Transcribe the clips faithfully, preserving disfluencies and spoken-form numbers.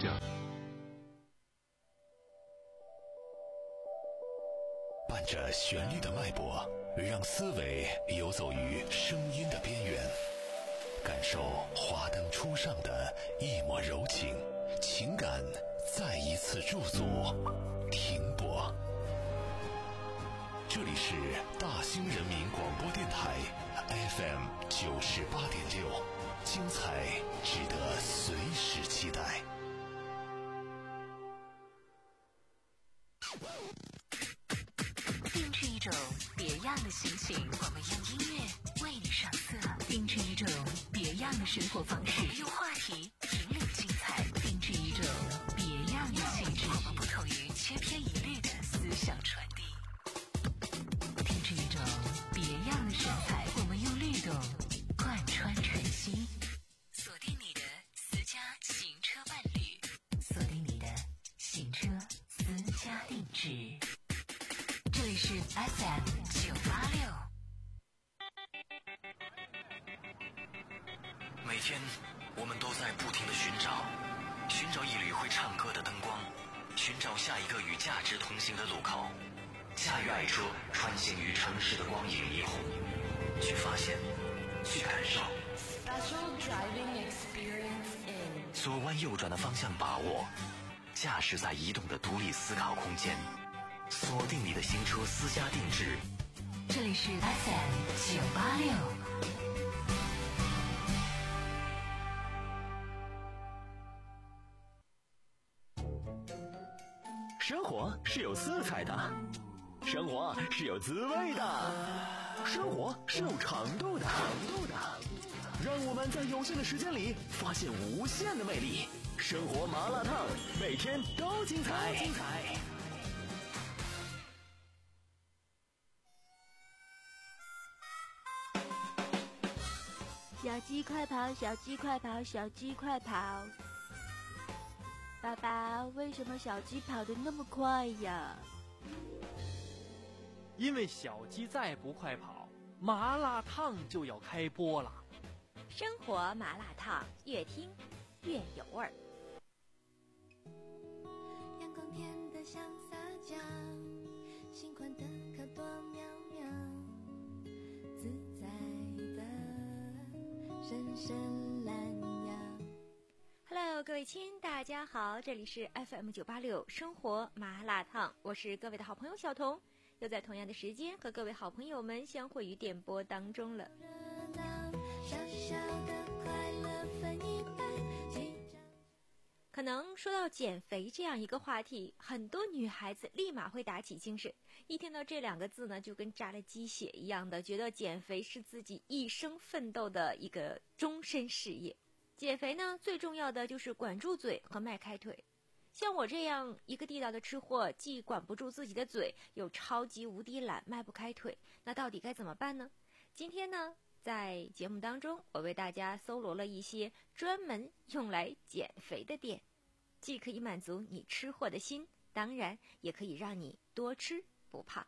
讲。 伴着旋律的脉搏，让思维游走于声音的边缘，感受华灯初上的一抹柔情，情感再一次驻足停泊。这里是大兴人民广播电台 F M 九十八点六，精彩值得随时期待。 定制一种别样的心情，我们用音乐为你上色；定制一种别样的生活方式，我们用话题引领精彩；定制一种别样的气质，我们不同于千篇一律的思想传递；定制一种别样的神采，我们用律动贯穿晨曦。锁定你的私家行车伴侣，锁定你的行车私家定制。这里是 F M 九八六。 每天我们都在不停地寻找，寻找一缕会唱歌的灯光，寻找下一个与价值同行的路口。驾驭爱车，穿行于城市的光影霓虹，去发现，去感受。 Special driving experience in。 左弯右转的方向把握，驾驶在移动的独立思考空间。锁定你的行车私家定制， 这里是 F M 九八六。 生活是有色彩的，生活是有滋味的，生活是有长度的，长度的。让我们在有限的时间里发现无限的魅力。生活麻辣烫，每天都精彩，精彩。 小鸡快跑，小鸡快跑，小鸡快跑！爸爸，为什么小鸡跑得那么快呀？ 因为小鸡再不快跑，麻辣烫就要开播了。 生活麻辣烫，越听越有味儿。 阳光甜得像撒娇，心宽的可多妙妙，自在的伸伸懒腰。 Hello， 各位亲，大家好，这里是 F M 九八六生活麻辣烫，我是各位的好朋友小彤，又在同样的时间和各位好朋友们相会于电波当中了。可能说到减肥这样一个话题，很多女孩子立马会打起精神，一听到这两个字呢，就跟扎了鸡血一样的，觉得减肥是自己一生奋斗的一个终身事业。减肥呢，最重要的就是管住嘴和迈开腿。像我这样一个地道的吃货，既管不住自己的嘴，又超级无敌懒，迈不开腿，那到底该怎么办呢？今天呢，在节目当中，我为大家搜罗了一些专门用来减肥的店，既可以满足你吃货的心，当然也可以让你多吃不胖。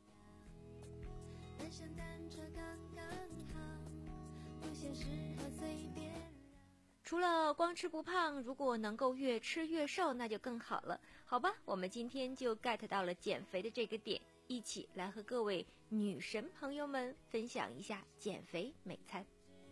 除了光吃不胖，如果能够越吃越瘦，那就更好了。好吧，我们今天就 get 到了减肥的这个点，一起来和各位女神朋友们分享一下减肥美餐。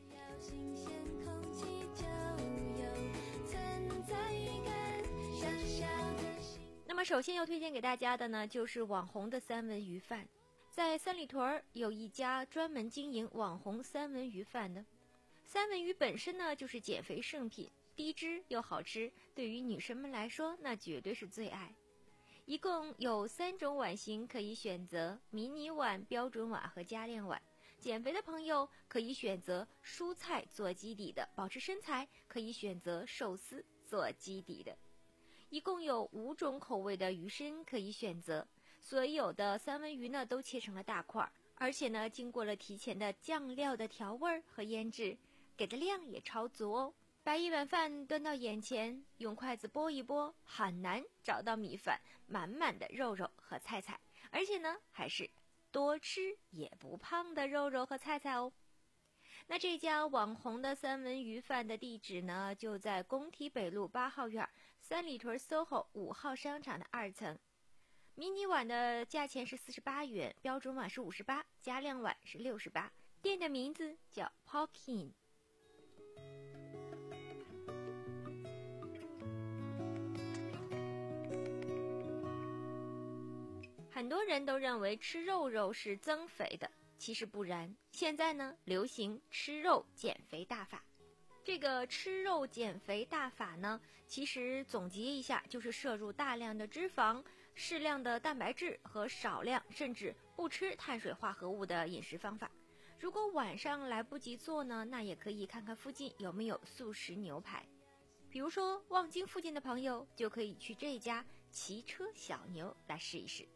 那么首先要推荐给大家的呢，就是网红的三文鱼饭。在三里屯有一家专门经营网红三文鱼饭的。三文鱼本身呢，就是减肥圣品，低脂又好吃，对于女生们来说那绝对是最爱。一共有三种碗型可以选择，迷你碗、标准碗和加练碗。减肥的朋友可以选择蔬菜做基底的，保持身材可以选择寿司做基底的。一共有五种口味的鱼身可以选择，所有的三文鱼呢都切成了大块，而且呢经过了提前的酱料的调味和腌制，给的量也超足哦。把一碗饭端到眼前，用筷子拨一拨，很难找到米饭满满的肉肉和菜菜，而且呢还是多吃也不胖的肉肉和菜菜哦。那这家网红的三文鱼饭的地址呢，就在工体北路八号院三里屯 S O H O 五号商场的二层。迷你碗的价钱是四十八元，标准碗是五十八，加量碗是六十八。店的名字叫 Pokin。很多人都认为吃肉肉是增肥的，其实不然。现在呢，流行吃肉减肥大法。这个吃肉减肥大法呢，其实总结一下，就是摄入大量的脂肪、适量的蛋白质和少量甚至不吃碳水化合物的饮食方法。如果晚上来不及做呢，那也可以看看附近有没有速食牛排。比如说望京附近的朋友就可以去这家骑车小牛来试一试。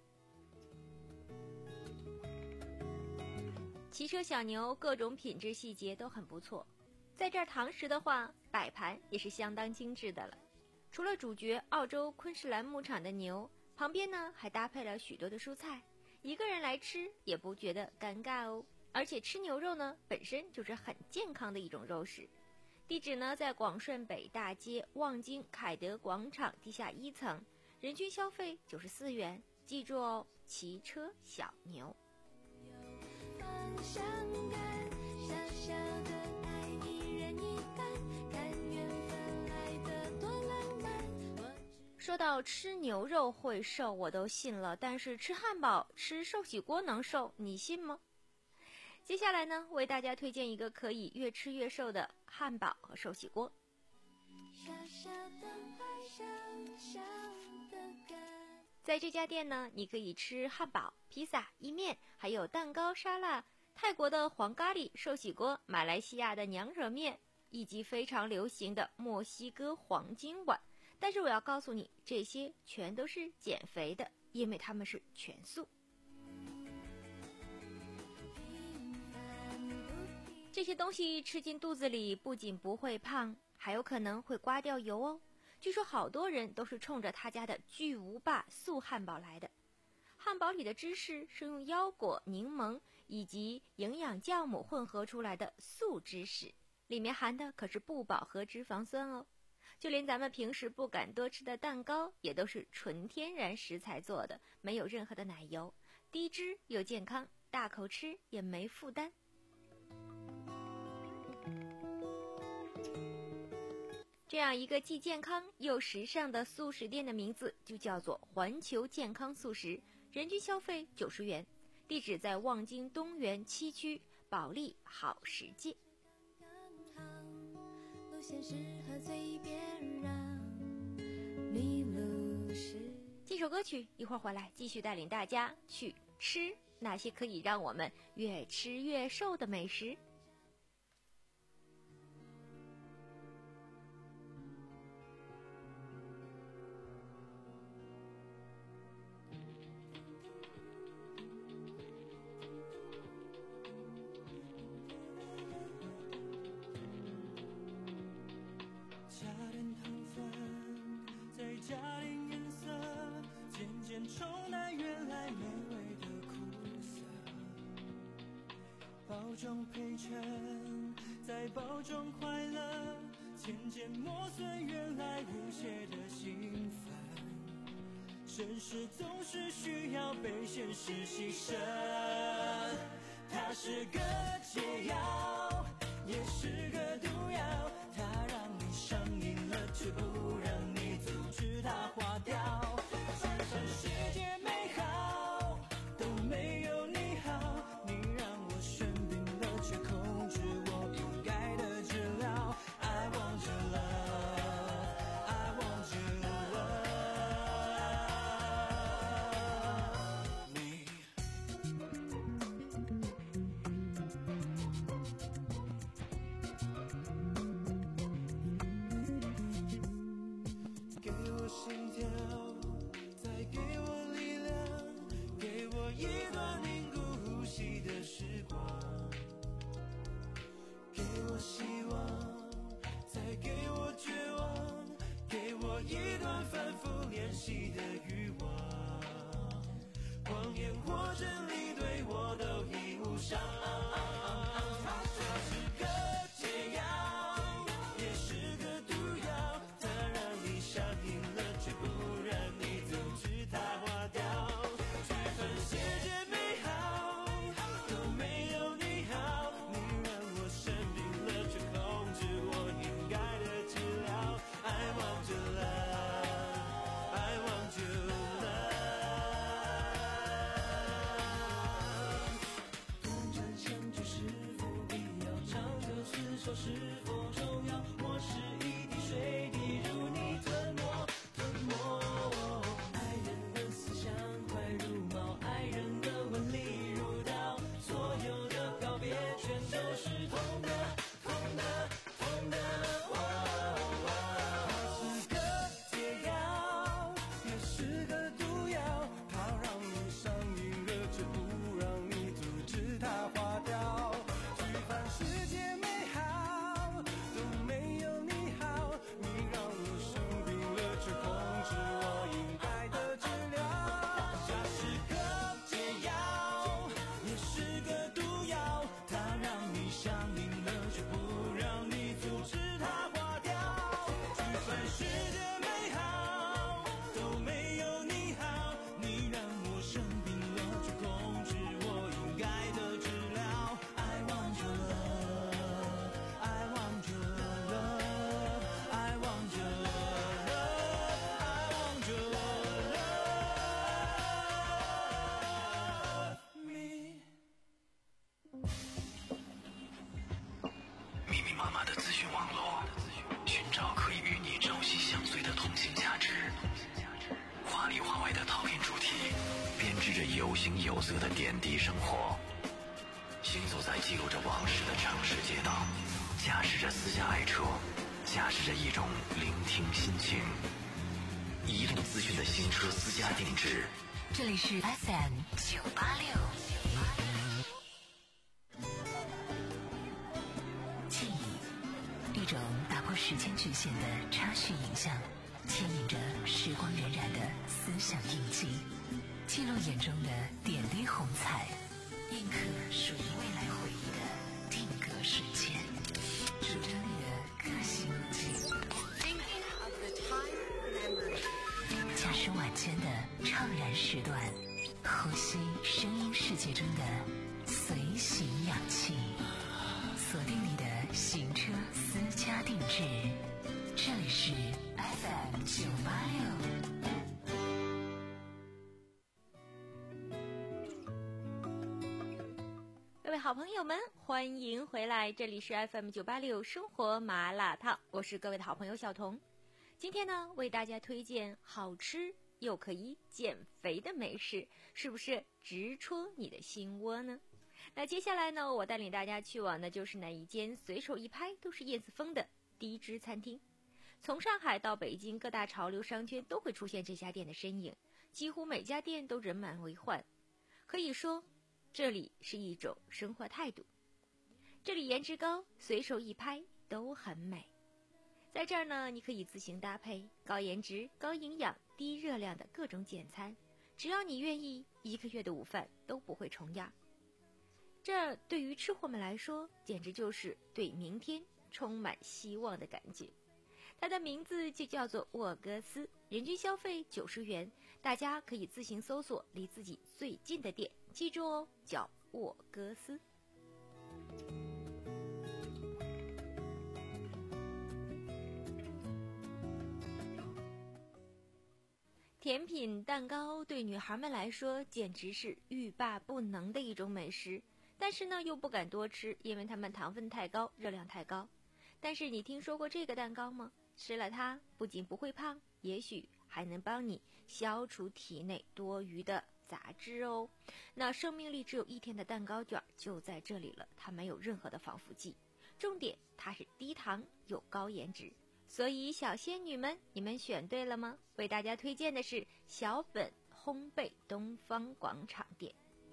骑车小牛各种品质细节都很不错，在这儿堂食的话，摆盘也是相当精致的了。除了主角澳洲昆士兰牧场的牛，旁边呢还搭配了许多的蔬菜，一个人来吃也不觉得尴尬哦。而且吃牛肉呢本身就是很健康的一种肉食。地址呢在广顺北大街望京凯德广场地下一层，人均消费九十四元，记住哦，骑车小牛。说到吃牛肉会瘦，我都信了，但是吃汉堡、吃寿喜锅能瘦，你信吗？接下来呢，为大家推荐一个可以越吃越瘦的汉堡和寿喜锅。在这家店呢，你可以吃汉堡、披萨、意面，还有蛋糕、沙拉、泰国的黄咖喱、寿喜锅、马来西亚的娘惹面，以及非常流行的墨西哥黄金碗。但是我要告诉你，这些全都是减肥的，因为它们是全素。这些东西吃进肚子里，不仅不会胖，还有可能会刮掉油哦。据说好多人都是冲着他家的巨无霸素汉堡来的。汉堡里的芝士是用腰果、柠檬以及营养酵母混合出来的素芝士，里面含的可是不饱和脂肪酸哦。就连咱们平时不敢多吃的蛋糕，也都是纯天然食材做的，没有任何的奶油，低脂又健康，大口吃也没负担。这样一个既健康又时尚的素食店的名字就叫做环球健康素食，人均消费九十元，地址在望京东园七区保利好食界。这首歌曲一会儿回来继续带领大家去吃那些可以让我们越吃越瘦的美食。 冲淡原来美味的苦涩，包装配衬，再包装快乐，渐渐磨损原来无邪的兴奋。真实总是需要被现实牺牲，它是个解药，也是个毒药，它让你上瘾了，却不让你阻止它化掉。世界美好都没有你好，你让我生病了，却控制我应该的治疗。I want your love, I want your love, 给我心跳，给我力量，给我一段凝固呼吸的时光，给我希望，再给我绝望，给我一段反复练习的欲望。谎言或真理对我都已无伤，它是个解药，也是个毒药，它让你上瘾形有色的点滴生活。行走在记录着往事的城市街道，驾驶着私家爱车，驾驶着一种聆听心情。移动资讯的新车私家定制， 这里是 F M 九八六。记忆，一种打破时间局限的插叙影像，牵引着时光荏苒的思想印记，记录眼中的点滴红彩，印刻属于未来回忆的定格瞬间，主张你的个性路径。驾驶晚间的怅然时段，呼吸声音世界中的随行氧气，锁定你的行车私家定制，这里是 F M 九八六。各位好朋友们，欢迎回来，这里是 F M 九八六生活麻辣烫，我是各位的好朋友小彤。今天呢，为大家推荐好吃又可以减肥的美食，是不是直戳你的心窝呢？那接下来呢，我带领大家去往的就是那一间随手一拍都是叶子风的低脂餐厅。从上海到北京，各大潮流商圈都会出现这家店的身影，几乎每家店都人满为患。可以说，这里是一种生活态度。这里颜值高，随手一拍都很美。在这儿呢，你可以自行搭配高颜值、高营养、低热量的各种简餐，只要你愿意，一个月的午饭都不会重样。这对于吃货们来说，简直就是对明天充满希望的感觉。它的名字就叫做沃戈斯，人均消费九十元，大家可以自行搜索离自己最近的店，记住哦，叫沃戈斯。甜品蛋糕对女孩们来说简直是欲罢不能的一种美食，但是呢又不敢多吃，因为它们糖分太高，热量太高。但是你听说过这个蛋糕吗？吃了它不仅不会胖，也许还能帮你消除体内多余的杂质哦。那生命力只有一天的蛋糕卷就在这里了，它没有任何的防腐剂，重点它是低糖又高颜值。所以小仙女们，你们选对了吗？为大家推荐的是小本烘焙东方广场店。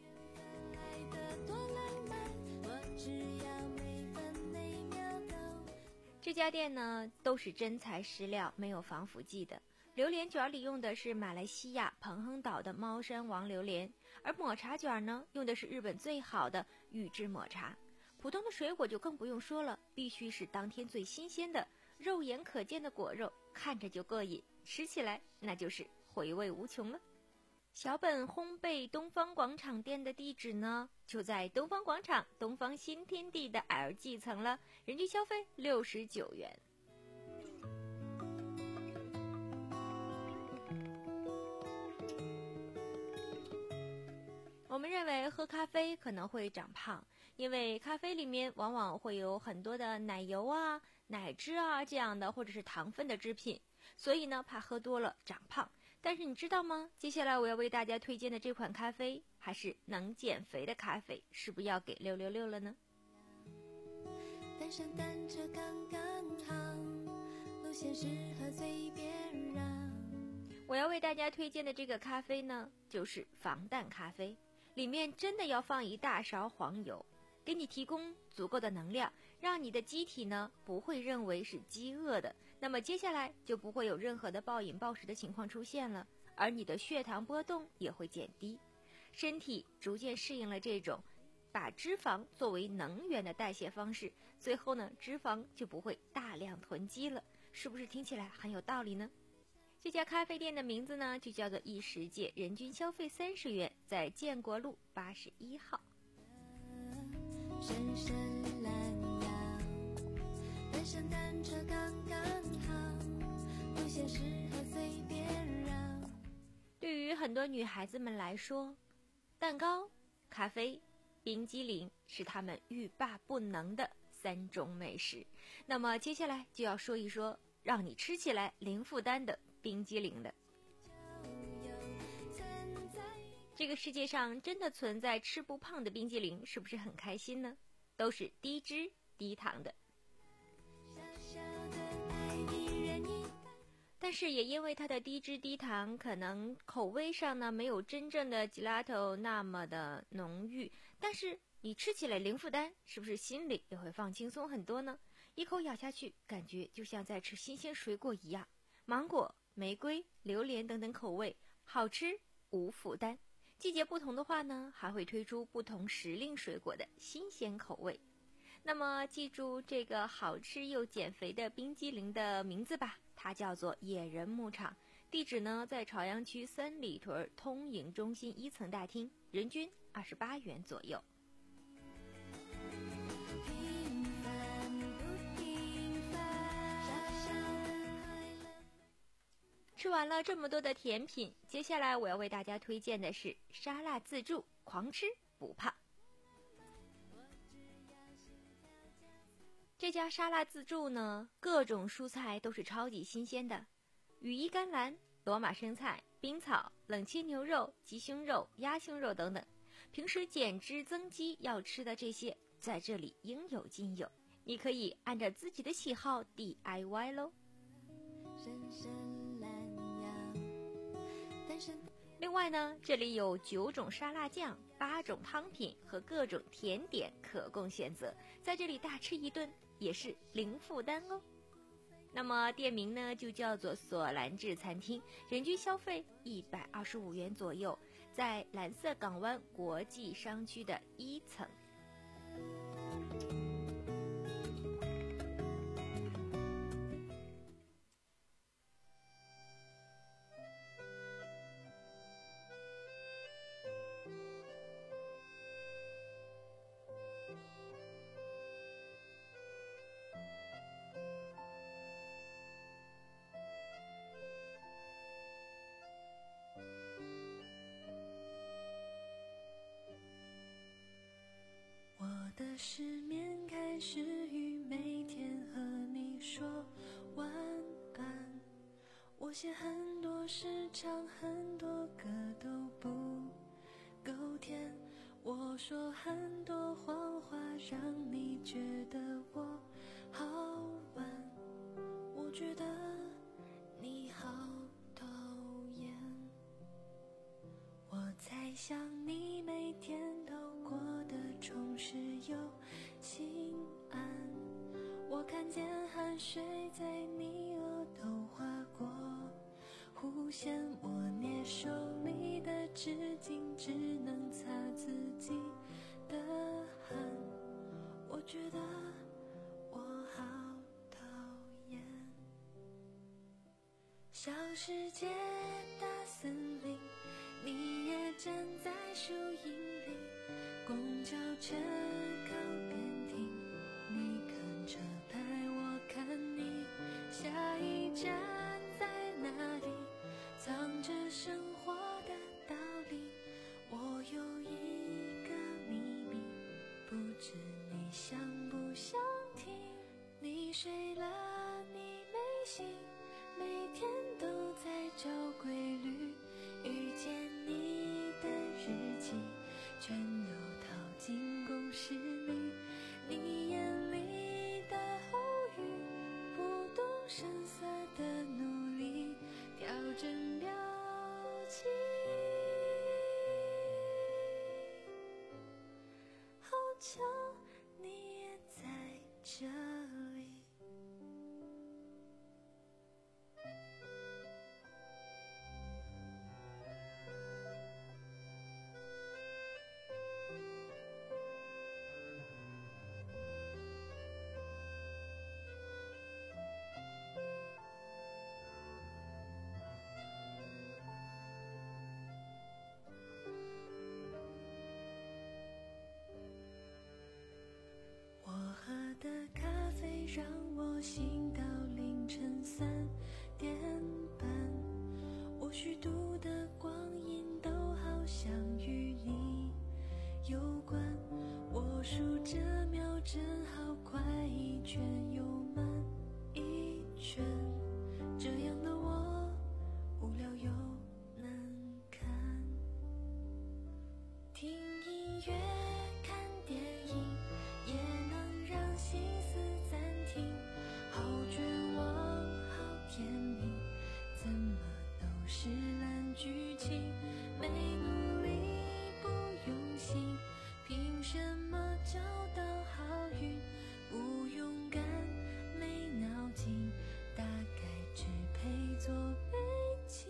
这家店呢都是真材实料，没有防腐剂的。榴莲卷里用的是马来西亚彭亨岛的猫山王榴莲，而抹茶卷呢用的是日本最好的宇治抹茶。普通的水果就更不用说了，必须是当天最新鲜的肉眼可见的果肉，看着就过瘾，吃起来那就是回味无穷了。小本烘焙东方广场店的地址呢，就在东方广场东方新天地的 L G 层了，人均消费六十九元。我们认为喝咖啡可能会长胖，因为咖啡里面往往会有很多的奶油啊、奶汁啊这样的，或者是糖分的制品，所以呢怕喝多了长胖。但是你知道吗？接下来我要为大家推荐的这款咖啡还是能减肥的咖啡，是不是要给六六六了呢？单上单车刚刚好，路线适合随便让。我要为大家推荐的这个咖啡呢，就是防弹咖啡，里面真的要放一大勺黄油，给你提供足够的能量，让你的机体呢不会认为是饥饿的，那么接下来就不会有任何的暴饮暴食的情况出现了，而你的血糖波动也会减低，身体逐渐适应了这种把脂肪作为能源的代谢方式，最后呢脂肪就不会大量囤积了，是不是听起来很有道理呢？这家咖啡店的名字呢就叫做异世界，人均消费三十元，在建国路八十一号。深深懒腰，单上单车刚刚好，路线适合随便绕。对于很多女孩子们来说，蛋糕、咖啡、冰激凌是她们欲罢不能的三种美食。那么接下来就要说一说让你吃起来零负担的冰激凌了。 这个世界上真的存在吃不胖的冰激凌，是不是很开心呢？都是低脂低糖的。但是也因为它的低脂低糖，可能口味上呢没有真正的 gelato 那么的浓郁，但是你吃起来零负担，是不是心里也会放轻松很多呢？一口咬下去，感觉就像在吃新鲜水果一样，芒果、玫瑰、榴莲等等口味，好吃无负担。季节不同的话呢，还会推出不同时令水果的新鲜口味。那么记住这个好吃又减肥的冰激凌的名字吧，它叫做野人牧场，地址呢在朝阳区三里屯通营中心一层大厅，人均二十八元左右。吃完了这么多的甜品，接下来我要为大家推荐的是沙拉自助，狂吃不胖。这家沙拉自助呢，各种蔬菜都是超级新鲜的，羽衣甘蓝、罗马生菜、冰草、冷切牛肉、鸡胸肉、鸭胸肉等等，平时减脂增肌要吃的这些，在这里应有尽有，你可以按照自己的喜好 D I Y 咯。另外呢，这里有九种沙拉酱、八种汤品和各种甜点可供选择，在这里大吃一顿也是零负担哦。那么店名呢就叫做索兰治餐厅，人均消费一百二十五元左右，在蓝色港湾国际商区的一层。 我的失眠开始于每天和你说晚安，我写很多诗唱很多歌都不够甜，我说很多谎话让你觉得我好玩，我觉得你好讨厌，我猜想你每天都过得充实又心安，我看见汗水在你额头划过弧线，我捏手里的纸巾只能擦自己的汗，我觉得我好讨厌。小世界大森林，你也站在树荫里，公交车靠边停，你看车牌我看你，下一站在哪里，藏着生活的道理，我有一个秘密，不知你想不想听，你睡了你没醒，每天都在找规律，遇见你的日记全都套进公式里，你眼里的后语，不动声色的努力，调整表情，好巧你也在这里。的咖啡让我醒到凌晨三点半，我虚度的光阴都好像与你有关，我数着秒针好快一圈又慢一圈，这样。 乐，看电影，也能让心思暂停。好绝望，好甜蜜，怎么都是烂剧情。没努力，不用心，凭什么找到好运？不勇敢，没脑筋，大概只配做背景。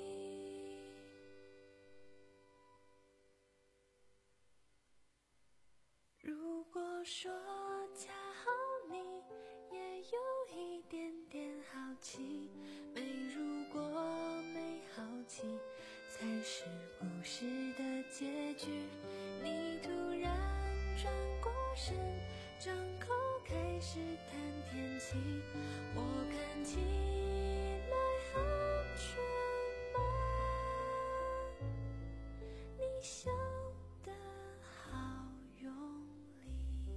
如果说恰好你也有一点点好奇，没如果没好奇才是故事的结局。你突然转过身，张口开始谈天气，我看起来很蠢吗？你笑得好用力。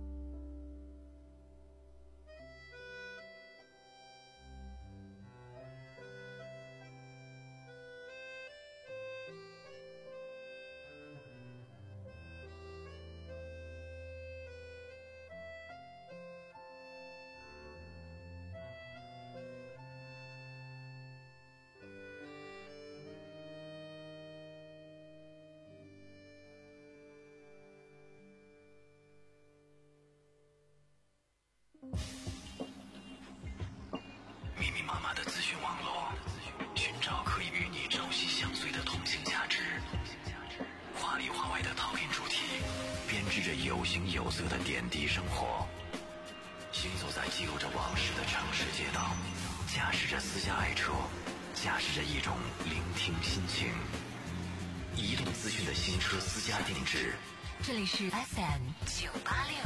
密密麻麻的资讯网络，寻找可以与你朝夕相随的同性价值。华里华外的套音主题，编织着有形有色的点滴生活。行走在记录着往事的城市街道，驾驶着私家爱车，驾驶着一种聆听心情。移动资讯的新车私家定制。 这里是 F M 九八六。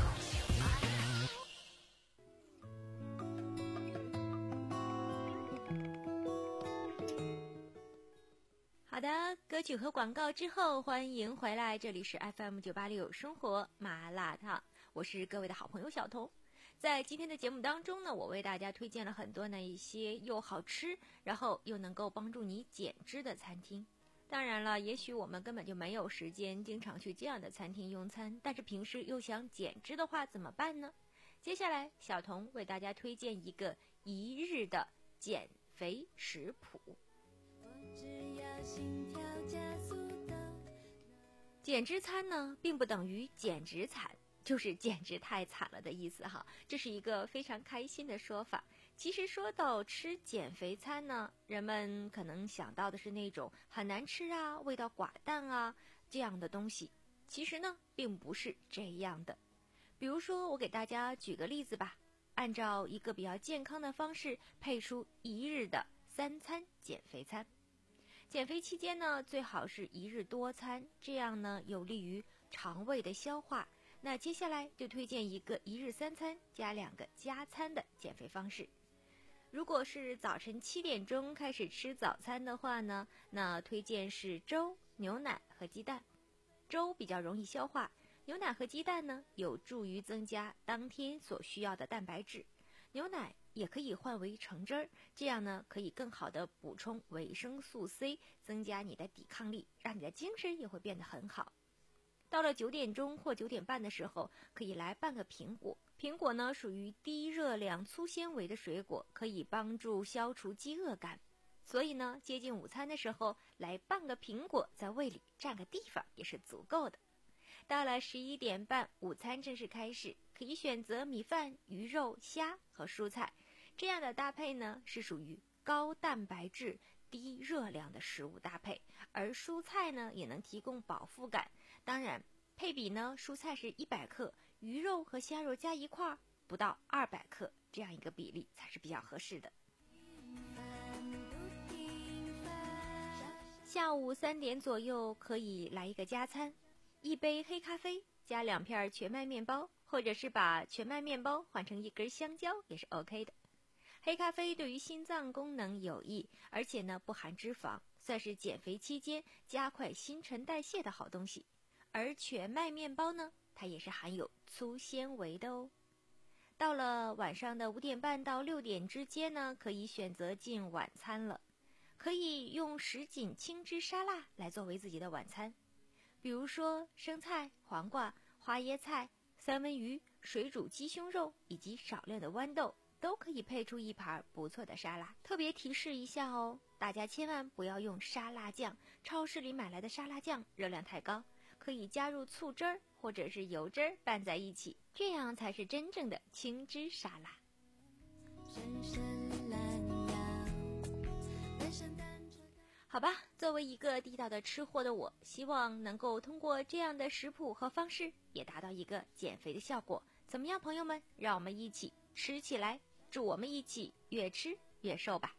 好的，歌曲和广告之后，欢迎回来，这里是 F M 九八六生活麻辣烫，我是各位的好朋友小彤。在今天的节目当中呢，我为大家推荐了很多呢一些又好吃，然后又能够帮助你减脂的餐厅。当然了，也许我们根本就没有时间经常去这样的餐厅用餐，但是平时又想减脂的话怎么办呢？接下来小彤为大家推荐一个一日的减肥食谱。减脂餐呢，并不等于减脂惨，就是减脂太惨了的意思哈。这是一个非常开心的说法。其实说到吃减肥餐呢，人们可能想到的是那种很难吃啊、味道寡淡啊这样的东西。其实呢，并不是这样的。比如说，我给大家举个例子吧，按照一个比较健康的方式，配出一日的三餐减肥餐。减肥期间呢，最好是一日多餐，这样呢有利于肠胃的消化。那接下来就推荐一个一日三餐加两个加餐的减肥方式。如果是早晨七点钟开始吃早餐的话呢，那推荐是粥、牛奶和鸡蛋。粥比较容易消化，牛奶和鸡蛋呢有助于增加当天所需要的蛋白质。牛奶也可以换为橙汁儿，这样呢可以更好的补充维生素 C， 增加你的抵抗力，让你的精神也会变得很好。到了九点钟或九点半的时候，可以来半个苹果。苹果呢属于低热量粗纤维的水果，可以帮助消除饥饿感。所以呢，接近午餐的时候来半个苹果，在胃里占个地方也是足够的。到了十一点半，午餐正式开始，可以选择米饭、鱼肉、虾和蔬菜。这样的搭配呢，是属于高蛋白质、低热量的食物搭配，而蔬菜呢也能提供饱腹感。当然，配比呢，蔬菜是一百克，鱼肉和虾肉加一块不到二百克，这样一个比例才是比较合适的。下午三点左右可以来一个加餐，一杯黑咖啡加两片全麦面包，或者是把全麦面包换成一根香蕉也是 OK 的。黑咖啡对于心脏功能有益，而且呢不含脂肪，算是减肥期间加快新陈代谢的好东西。而全麦面包呢，它也是含有粗纤维的哦。到了晚上的五点半到六点之间呢，可以选择进晚餐了。可以用什锦青汁沙拉来作为自己的晚餐。 比如说生菜、黄瓜、花椰菜、三文鱼、水煮鸡胸肉以及少量的豌豆，都可以配出一盘不错的沙拉。特别提示一下哦，大家千万不要用沙拉酱，超市里买来的沙拉酱热量太高，可以加入醋汁儿或者是油汁儿拌在一起，这样才是真正的青汁沙拉。好吧，作为一个地道的吃货的我，希望能够通过这样的食谱和方式，也达到一个减肥的效果。怎么样，朋友们？让我们一起吃起来，祝我们一起越吃越瘦吧。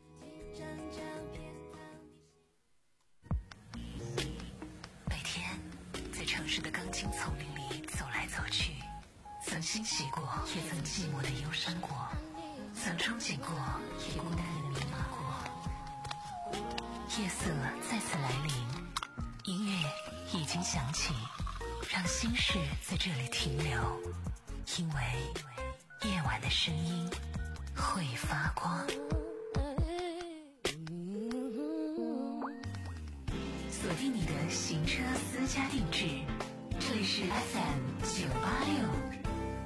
每天在城市的钢筋丛林里走来走去，曾欣喜过，也曾寂寞的忧伤过，曾憧憬过，也孤单的迷茫过。夜色再次来临，音乐已经响起，让心事在这里停留，因为夜晚的声音会发光。锁定你的行车私家定制，这里是 F M 九八六。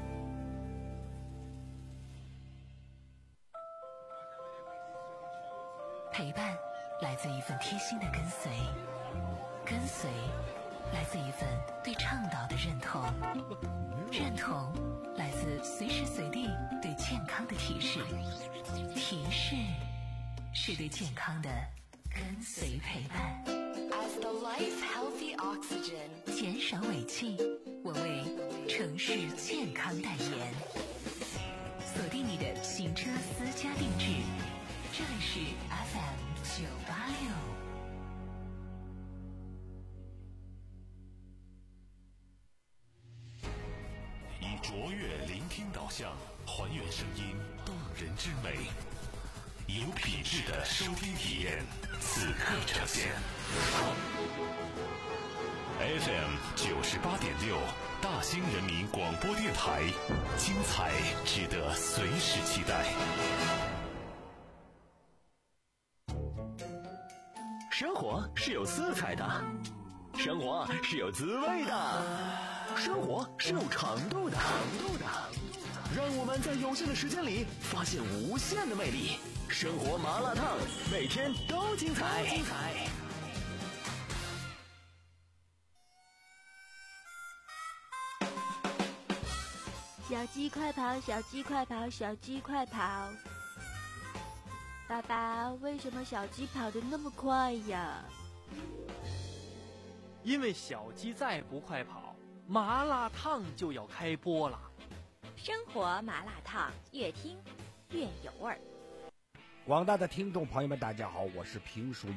陪伴来自一份贴心的跟随，跟随来自一份对倡导的认同，认同来自随时随地对健康的提示，提示是对健康的跟随陪伴。As the life healthy oxygen， 减少尾气，我为城市健康代言。锁定你的行车私家定制，这里是 F M 九八六。 以卓越聆听导向，还原声音动人之美，有品质的收听体验，此刻呈现。F M 九十八点六，大兴人民广播电台，精彩值得随时期待。 生活是有色彩的，生活是有滋味的，生活是有长度的，长度的。让我们在有限的时间里发现无限的魅力。生活麻辣烫，每天都精彩。精彩。 小鸡快跑，小鸡快跑，小鸡快跑！爸爸，为什么小鸡跑得那么快呀？ 因为小鸡再不快跑，麻辣烫就要开播了。 生活麻辣烫，越听越有味儿。 广大的听众朋友们，大家好，我是评书